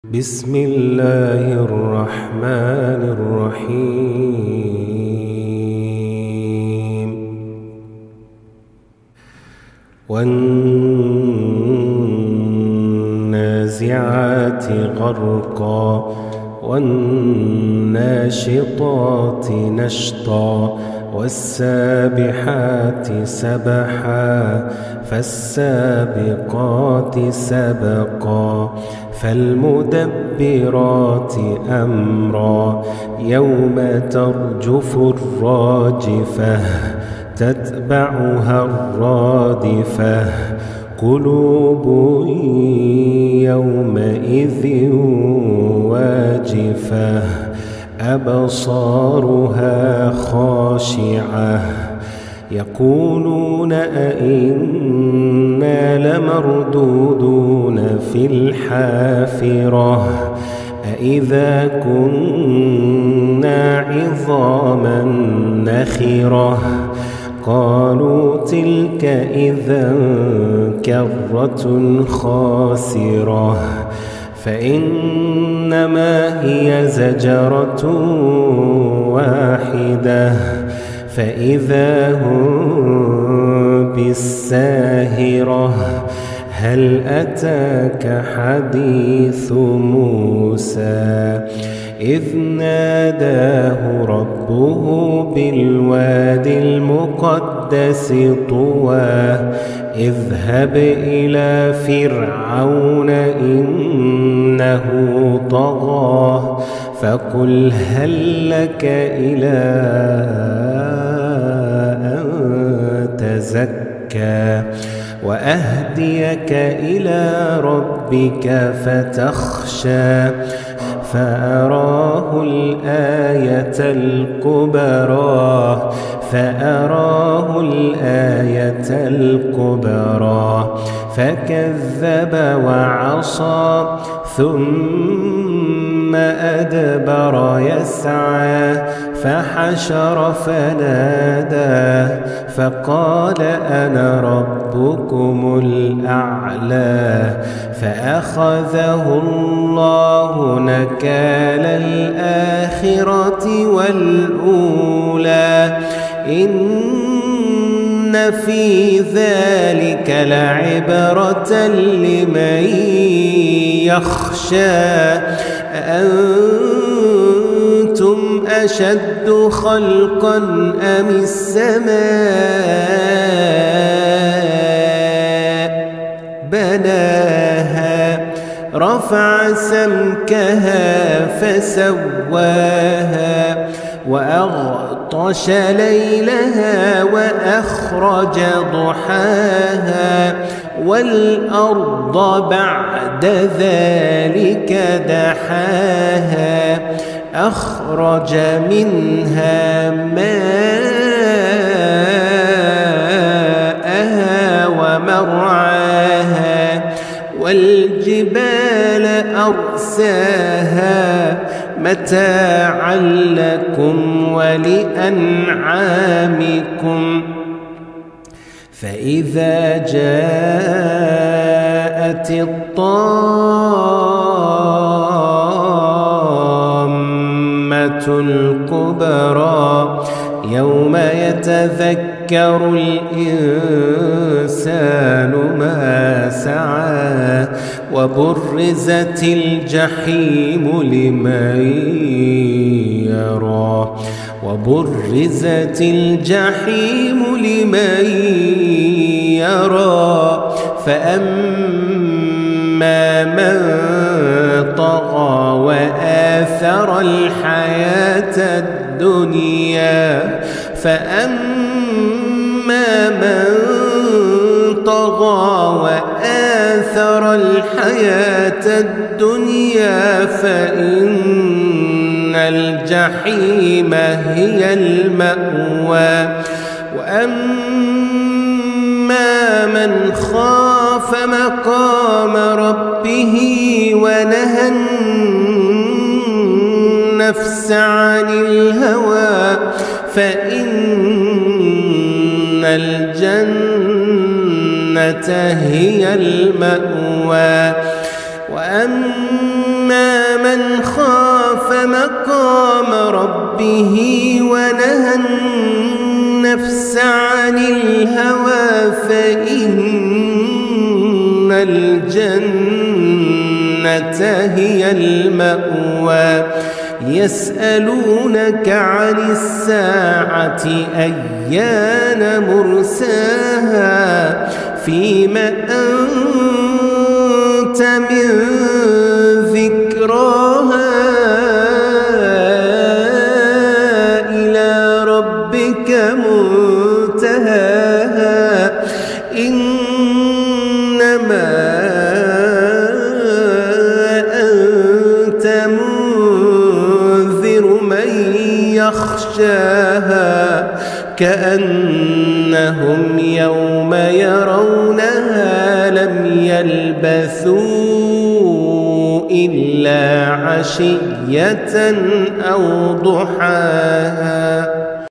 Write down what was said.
بسم الله الرحمن الرحيم والنازعات غرقا والناشطات نشطا والسابحات سبحا فالسابقات سبقا فالمدبرات أمرا يوم ترجف الراجفة تتبعها الرادفة قلوب يومئذ واجفة أبصارها خاشعة يقولون أئنا لمردودون في الحافرة أئذا كنا عظاما نخرة قالوا تلك إذا كرة خاسرة فإنما هي زجرة واحدة فإذا هم بالساهرة هل أتاك حديث موسى إذ ناداه ربه بالواد المقدس طوى اذهب إلى فرعون إنه طغى فقل هل لك إلى أن تزكى وأهديك إلى ربك فتخشى فأراه الآية الكبرى فكذب وعصى ثم أدبر يسعى فحشر فنادى فقال أنا ربكم الأعلى فأخذه الله نكال الآخرة والأولى إن في ذلك لعبرة لمن يخشى أأنتم أشد خلقا أم السماء بناها رفع سمكها فسواها وأغطش ليلها وأخرج ضحاها والأرض بعد ذلك دحاها أخرج منها ماءها ومرعاها والجبال أرساها متاعا لكم ولأنعامكم فإذا جاءت الطامة الكبرى يوم يتذكر الإنسان ما سعى وبرزت الجحيم لمن يرى فأما من طغى وآثر الحياة الدنيا فإن الجحيم هي المأوى وأما من خاف مقام ربه ونهى النفس عن الهوى فإن الجنة هي المأوى وأما من خاف مقام ربه ونهى النفس عن الهوى فإن الجنة هي المأوى يسألونك عن الساعة أيان مرساها فيم أنت من ذكراها إلى ربك منتهاها إنما أنت منذر من يخشاها كأنهم يوم يرونها لم يلبثوا إلا عشية أو ضحاها.